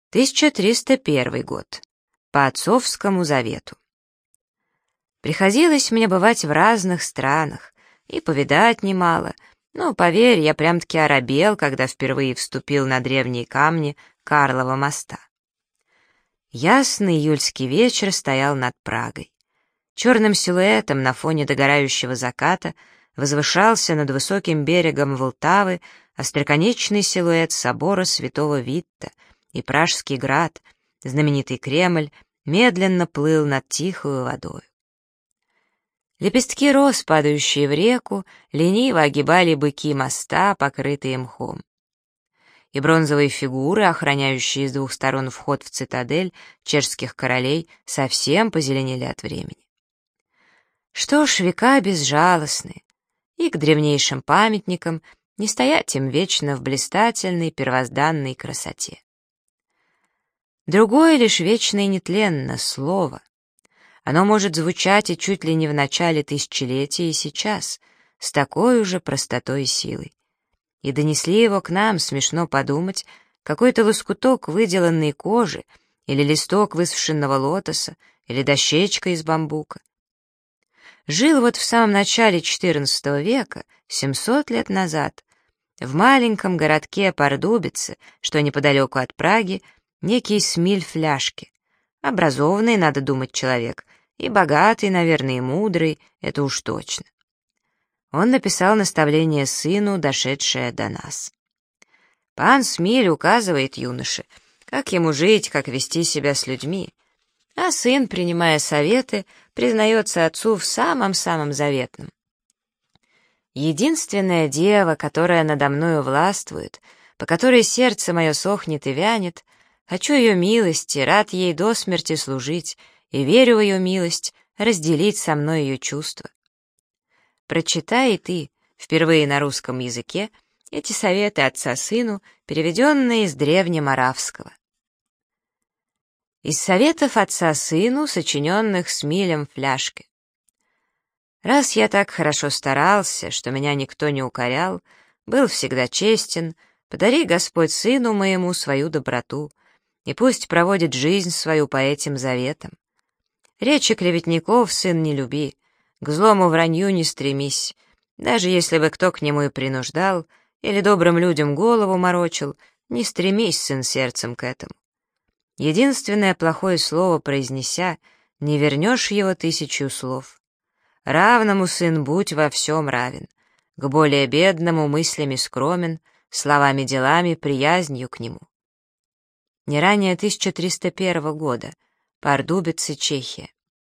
1301 год. По отцовскому завету. Приходилось мне бывать в разных странах и повидать немало, но, поверь, я прям-таки оробел, когда впервые вступил на древние камни Карлова моста. Ясный июльский вечер стоял над Прагой. Черным силуэтом на фоне догорающего заката возвышался над высоким берегом Волтавы остроконечный силуэт собора святого Витта, и Пражский град, знаменитый Кремль, медленно плыл над тихою водою. Лепестки роз, падающие в реку, лениво огибали быки моста, покрытые мхом. И бронзовые фигуры, охраняющие с двух сторон вход в цитадель чешских королей, совсем позеленели от времени. Что ж, века безжалостны, и к древнейшим памятникам не стоять им вечно в блистательной первозданной красоте. Другое лишь вечно и нетленно — слово. Оно может звучать и чуть ли не в начале тысячелетия и сейчас, с такой же простотой и силой. И донесли его к нам, смешно подумать, какой-то лоскуток выделанной кожи, или листок высушенного лотоса, или дощечка из бамбука. Жил вот в самом начале XIV века, 700 лет назад, в маленьком городке Пардубице, что неподалеку от Праги, некий Смиль Фляшки. Образованный, надо думать, человек, и богатый, наверное, и мудрый, это уж точно. Он написал наставление сыну, дошедшее до нас. Пан Смиль указывает юноше, как ему жить, как вести себя с людьми, а сын, принимая советы, признается отцу в самом-самом заветном. Единственная дева, которая надо мною властвует, по которой сердце мое сохнет и вянет, хочу ее милости, рад ей до смерти служить, и верю в ее милость, разделить со мной ее чувства. Прочитай и ты, впервые на русском языке, эти советы отца сыну, переведенные из древнеморавского. Из советов отца сыну, сочиненных Смилем Фляшки. Раз я так хорошо старался, что меня никто не укорял, был всегда честен, подари, Господь, сыну моему свою доброту, и пусть проводит жизнь свою по этим заветам. Речи клеветников, сын, не люби, к злому вранью не стремись, даже если бы кто к нему и принуждал, или добрым людям голову морочил, не стремись, сын, сердцем к этому. Единственное плохое слово произнеся, не вернешь его 1000 слов. Равному, сын, будь во всем равен, к более бедному мыслями скромен, словами-делами приязнью к нему. Не ранее 1301 года. Пардубице, Чехия.